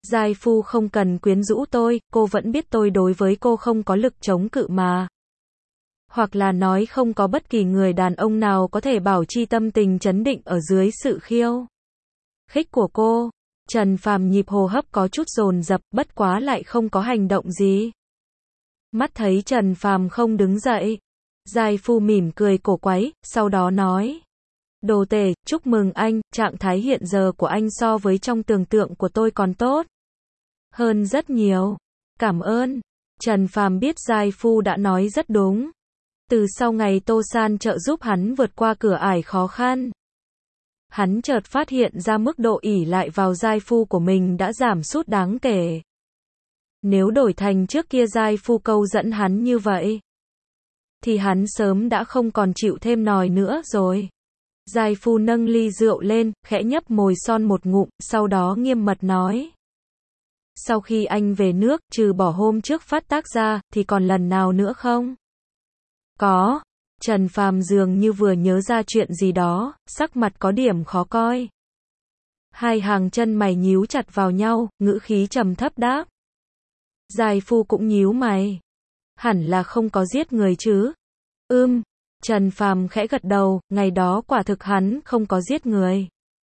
Giai phu không cần quyến rũ tôi, cô vẫn biết tôi đối với cô không có lực chống cự mà. Hoặc là nói không có bất kỳ người đàn ông nào có thể bảo trì tâm tình trấn định ở dưới sự khiêu khích của cô. Trần Phàm nhịp hô hấp có chút dồn dập, bất quá lại không có hành động gì. Mắt thấy Trần Phàm không đứng dậy, Giai phu mỉm cười cổ quái, sau đó nói: Đồ Tề, chúc mừng anh, trạng thái hiện giờ của anh so với trong tưởng tượng của tôi còn tốt hơn rất nhiều. Cảm ơn. Trần Phàm biết Giai phu đã nói rất đúng. Từ sau ngày Tô San trợ giúp hắn vượt qua cửa ải khó khăn, hắn chợt phát hiện ra mức độ ỷ lại vào giai phu của mình đã giảm sút đáng kể. Nếu đổi thành trước kia giai phu câu dẫn hắn như vậy, thì hắn sớm đã không còn chịu thêm nòi nữa rồi. Giai phu nâng ly rượu lên, khẽ nhấp môi son một ngụm, sau đó nghiêm mật nói: Sau khi anh về nước, trừ bỏ hôm trước phát tác ra, thì còn lần nào nữa không? Có. Trần Phàm dường như vừa nhớ ra chuyện gì đó, sắc mặt có điểm khó coi. Hai hàng chân mày nhíu chặt vào nhau, ngữ khí trầm thấp đáp. Giai phu cũng nhíu mày. Hẳn là không có giết người chứ? Trần Phàm khẽ gật đầu, ngày đó quả thực hắn không có giết người.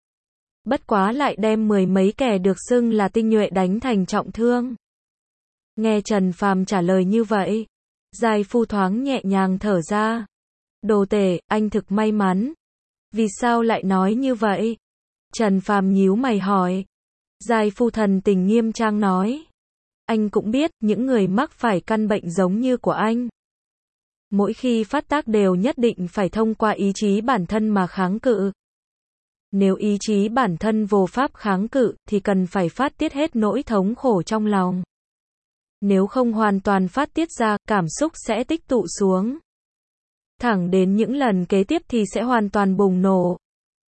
Bất quá lại đem mười mấy kẻ được xưng là tinh nhuệ đánh thành trọng thương. Nghe Trần Phàm trả lời như vậy, Giai phu thoáng nhẹ nhàng thở ra. Đồ Tề, anh thực may mắn. Vì sao lại nói như vậy? Trần Phàm nhíu mày hỏi. Giai phu thần tình nghiêm trang nói. Anh cũng biết, những người mắc phải căn bệnh giống như của anh, mỗi khi phát tác đều nhất định phải thông qua ý chí bản thân mà kháng cự. Nếu ý chí bản thân vô pháp kháng cự, thì cần phải phát tiết hết nỗi thống khổ trong lòng. Nếu không hoàn toàn phát tiết ra, cảm xúc sẽ tích tụ xuống. Thẳng đến những lần kế tiếp thì sẽ hoàn toàn bùng nổ.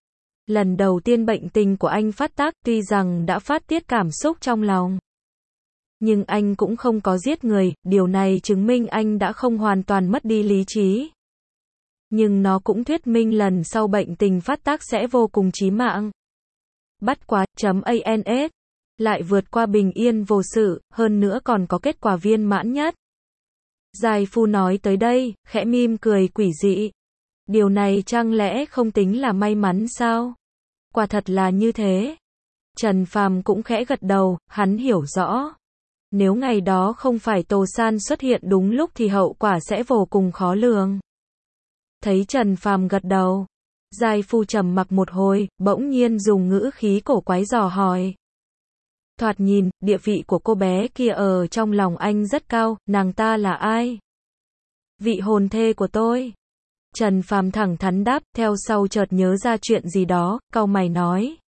Lần đầu tiên bệnh tình của anh phát tác, tuy rằng đã phát tiết cảm xúc trong lòng, nhưng anh cũng không có giết người, điều này chứng minh anh đã không hoàn toàn mất đi lý trí. Nhưng nó cũng thuyết minh lần sau bệnh tình phát tác sẽ vô cùng chí mạng. Bắt quá.ans lại vượt qua bình yên vô sự, hơn nữa còn có kết quả viên mãn nhất. Giai phu nói tới đây, khẽ mỉm cười quỷ dị. Điều này chẳng lẽ không tính là may mắn sao? Quả thật là như thế. Trần Phàm cũng khẽ gật đầu, hắn hiểu rõ. Nếu ngày đó không phải Tô San xuất hiện đúng lúc thì hậu quả sẽ vô cùng khó lường. Thấy Trần Phàm gật đầu, Giai phu trầm mặc một hồi, bỗng nhiên dùng ngữ khí cổ quái dò hỏi. Thoạt nhìn, địa vị của cô bé kia ở trong lòng anh rất cao, nàng ta là ai? Vị hôn thê của tôi. Trần Phàm thẳng thắn đáp, theo sau chợt nhớ ra chuyện gì đó, cau mày nói.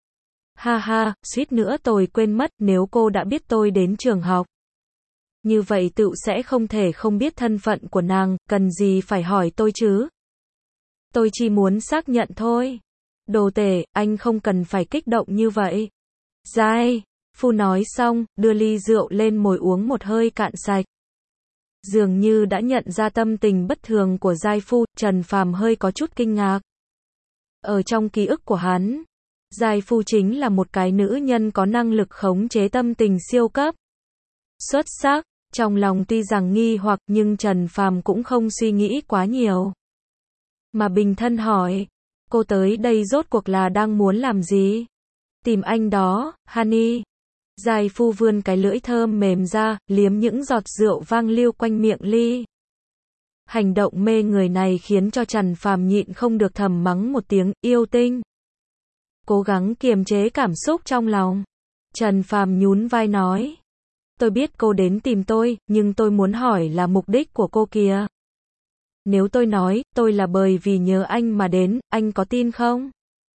Ha ha, suýt nữa tôi quên mất, nếu cô đã biết tôi đến trường học, như vậy tự sẽ không thể không biết thân phận của nàng, cần gì phải hỏi tôi chứ? Tôi chỉ muốn xác nhận thôi. Đồ Tề, anh không cần phải kích động như vậy. Giai phu nói xong, đưa ly rượu lên mồi uống một hơi cạn sạch. Dường như đã nhận ra tâm tình bất thường của Giai phu, Trần Phàm hơi có chút kinh ngạc. Ở trong ký ức của hắn, Giai phu chính là một cái nữ nhân có năng lực khống chế tâm tình siêu cấp xuất sắc. Trong lòng tuy rằng nghi hoặc, nhưng Trần Phàm cũng không suy nghĩ quá nhiều, mà bình thân hỏi, cô tới đây rốt cuộc là đang muốn làm gì? Tìm anh đó, honey. Giai phu vươn cái lưỡi thơm mềm ra, liếm những giọt rượu vang lưu quanh miệng ly. Hành động mê người này khiến cho Trần Phàm nhịn không được thầm mắng một tiếng, yêu tinh. Cố gắng kiềm chế cảm xúc trong lòng, Trần Phàm nhún vai nói. Tôi biết cô đến tìm tôi, nhưng tôi muốn hỏi là mục đích của cô kìa. Nếu tôi nói, tôi là bởi vì nhớ anh mà đến, anh có tin không?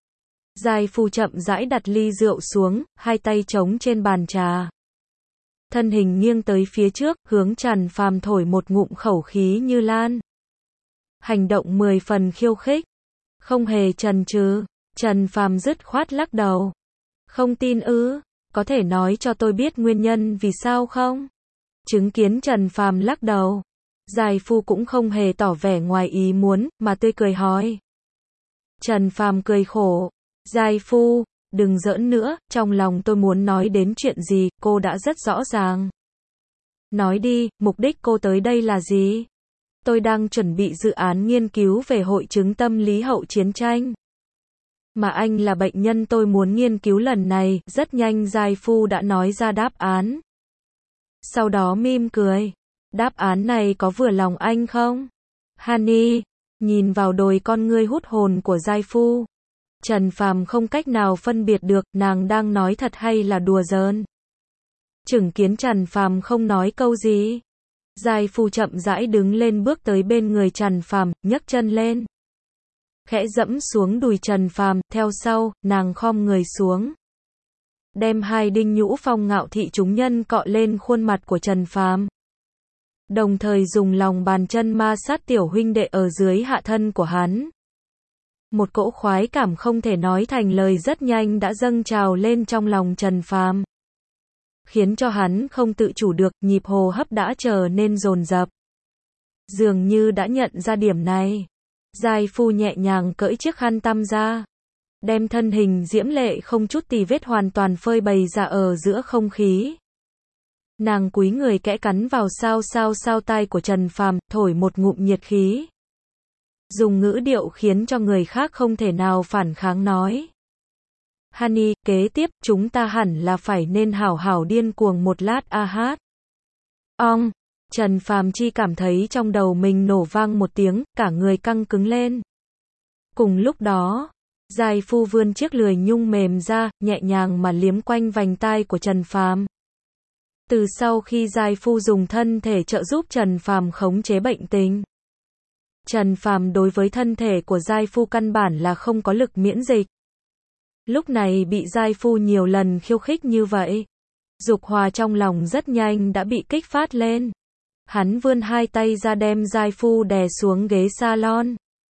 Giai phu chậm rãi đặt ly rượu xuống, hai tay chống trên bàn trà. Thân hình nghiêng tới phía trước, hướng Trần Phàm thổi một ngụm khẩu khí như lan. Hành động 10 phần khiêu khích. Không hề chần chừ, Trần Phàm dứt khoát lắc đầu. Không tin ư? Có thể nói cho tôi biết nguyên nhân vì sao không? Chứng kiến Trần Phàm lắc đầu, Giai phu cũng không hề tỏ vẻ ngoài ý muốn, mà tươi cười hỏi. Trần Phàm cười khổ. Giai phu, Đừng giỡn nữa, trong lòng tôi muốn nói đến chuyện gì, cô đã rất rõ ràng. Nói đi, mục đích cô tới đây là gì? Tôi đang chuẩn bị dự án nghiên cứu về hội chứng tâm lý hậu chiến tranh. Mà anh là bệnh nhân tôi muốn nghiên cứu lần này, rất nhanh Giai Phu đã nói ra đáp án. Sau đó mỉm cười. Đáp án này có vừa lòng anh không? Honey, nhìn vào đôi con ngươi hút hồn của Giai Phu. Trần Phàm không cách nào phân biệt được nàng đang nói thật hay là đùa giỡn. Chứng kiến Trần Phàm không nói câu gì. Giai Phu chậm rãi đứng lên bước tới bên người Trần Phàm, nhấc chân lên. Khẽ dẫm xuống đùi Trần Phàm, theo sau, nàng khom người xuống. Đem hai đinh nhũ phong ngạo thị chúng nhân cọ lên khuôn mặt của Trần Phàm. Đồng thời dùng lòng bàn chân ma sát tiểu huynh đệ ở dưới hạ thân của hắn. Một cỗ khoái cảm không thể nói thành lời rất nhanh đã dâng trào lên trong lòng Trần Phàm. Khiến cho hắn không tự chủ được, nhịp hô hấp đã trở nên dồn dập. Dường như đã nhận ra điểm này. Giai Phu nhẹ nhàng cởi chiếc khăn tăm ra. Đem thân hình diễm lệ không chút tì vết hoàn toàn phơi bày ra ở giữa không khí. Nàng cúi người kẽ cắn vào sao tai của Trần Phàm, thổi một ngụm nhiệt khí. Dùng ngữ điệu khiến cho người khác không thể nào phản kháng nói. Honey, kế tiếp, chúng ta hẳn là phải nên hảo hảo điên cuồng một lát a hát. Trần Phàm chỉ cảm thấy trong đầu mình nổ vang một tiếng, cả người căng cứng lên. Cùng lúc đó, Giai Phu vươn chiếc lười nhung mềm ra, nhẹ nhàng mà liếm quanh vành tai của Trần Phàm. Từ sau khi Giai Phu dùng thân thể trợ giúp Trần Phàm khống chế bệnh tình. Trần Phàm đối với thân thể của Giai Phu căn bản là không có lực miễn dịch. Lúc này bị Giai Phu nhiều lần khiêu khích như vậy. Dục hỏa trong lòng rất nhanh đã bị kích phát lên. Hắn vươn hai tay ra đem Giai Phu đè xuống ghế salon.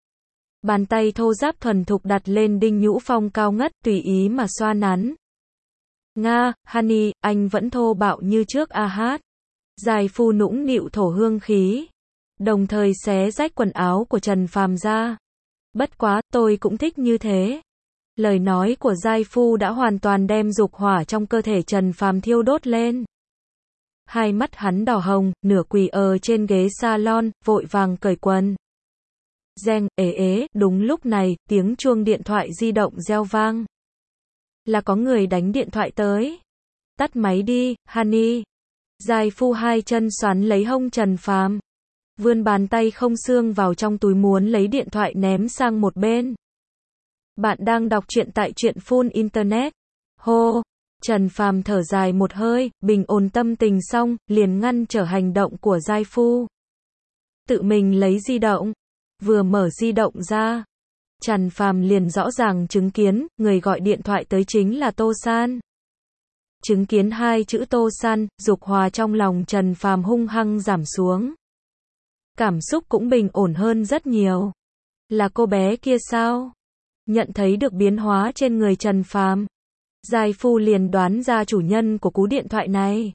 Bàn tay thô ráp thuần thục đặt lên đinh nhũ phong cao ngất tùy ý mà xoa nắn. Nga, honey, anh vẫn thô bạo như trước a hát. Giai Phu nũng nịu thổ hương khí. Đồng thời xé rách quần áo của Trần Phàm ra. Bất quá, tôi cũng thích như thế. Lời nói của Giai Phu đã hoàn toàn đem dục hỏa trong cơ thể Trần Phàm thiêu đốt lên. Hai mắt hắn đỏ hồng, nửa quỳ ở trên ghế salon, vội vàng cởi quần. Reng, đúng lúc này, tiếng chuông điện thoại di động reo vang. Là có người đánh điện thoại tới. Tắt máy đi, honey. Giai Phu hai chân xoắn lấy hông Trần Phàm. Vươn bàn tay không xương vào trong túi muốn lấy điện thoại ném sang một bên. Bạn đang đọc truyện tại truyện full internet. Hô, Trần Phàm thở dài một hơi, bình ổn tâm tình xong, liền ngăn trở hành động của Giai Phu. Tự mình lấy di động. Vừa mở di động ra, Trần Phàm liền rõ ràng chứng kiến, người gọi điện thoại tới chính là Tô San. Chứng kiến hai chữ Tô San, dục hỏa trong lòng Trần Phàm hung hăng giảm xuống. Cảm xúc cũng bình ổn hơn rất nhiều. Là cô bé kia sao? Nhận thấy được biến hóa trên người Trần Phàm, Giai Phu liền đoán ra chủ nhân của cú điện thoại này.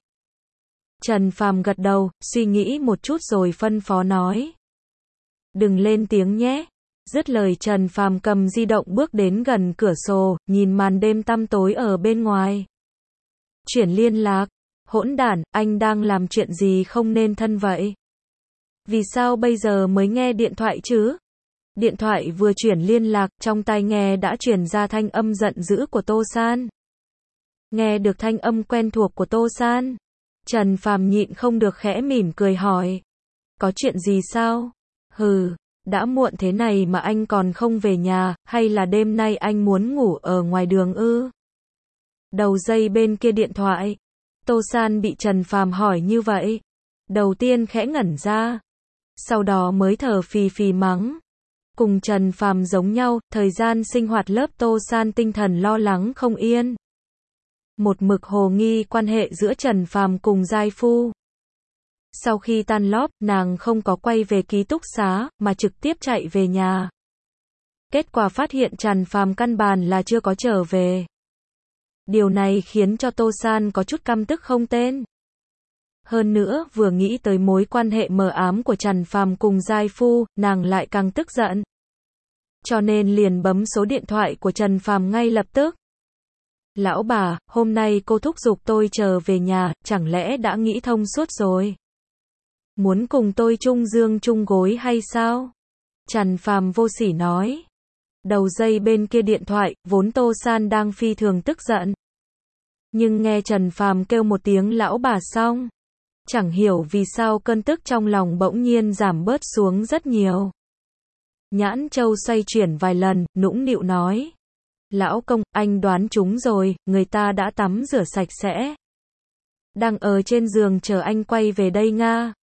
Trần Phàm gật đầu, suy nghĩ một chút rồi phân phó nói. Đừng lên tiếng nhé. Dứt lời Trần Phàm cầm di động bước đến gần cửa sổ, nhìn màn đêm tăm tối ở bên ngoài. Chuyển liên lạc. Hỗn đản, anh đang làm chuyện gì không nên thân vậy? Vì sao bây giờ mới nghe điện thoại chứ? Điện thoại vừa chuyển liên lạc, trong tai nghe đã truyền ra thanh âm giận dữ của Tô San. Nghe được thanh âm quen thuộc của Tô San, Trần Phàm nhịn không được khẽ mỉm cười hỏi. Có chuyện gì sao? Hừ, đã muộn thế này mà anh còn không về nhà, hay là đêm nay anh muốn ngủ ở ngoài đường ư? Đầu dây bên kia điện thoại, Tô San bị Trần Phàm hỏi như vậy. Đầu tiên khẽ ngẩn ra, sau đó mới thở phì phì mắng. Cùng Trần Phàm giống nhau, thời gian sinh hoạt lớp Tô San tinh thần lo lắng không yên. Một mực hồ nghi quan hệ giữa Trần Phàm cùng Giai Phu. Sau khi tan lớp, nàng không có quay về ký túc xá, mà trực tiếp chạy về nhà. Kết quả phát hiện Trần Phàm căn bản là chưa có trở về. Điều này khiến cho Tô San có chút căm tức không tên. Hơn nữa, vừa nghĩ tới mối quan hệ mờ ám của Trần Phàm cùng Giai Phu, nàng lại càng tức giận. Cho nên liền bấm số điện thoại của Trần Phàm ngay lập tức. Lão bà, hôm nay cô thúc giục tôi trở về nhà, chẳng lẽ đã nghĩ thông suốt rồi? Muốn cùng tôi chung giường chung gối hay sao? Trần Phàm vô sỉ nói. Đầu dây bên kia điện thoại, vốn Tô San đang phi thường tức giận. Nhưng nghe Trần Phàm kêu một tiếng lão bà xong, chẳng hiểu vì sao cơn tức trong lòng bỗng nhiên giảm bớt xuống rất nhiều. Nhãn Châu xoay chuyển vài lần, nũng nịu nói. Lão công, anh đoán trúng rồi, người ta đã tắm rửa sạch sẽ. Đang ở trên giường chờ anh quay về đây nga.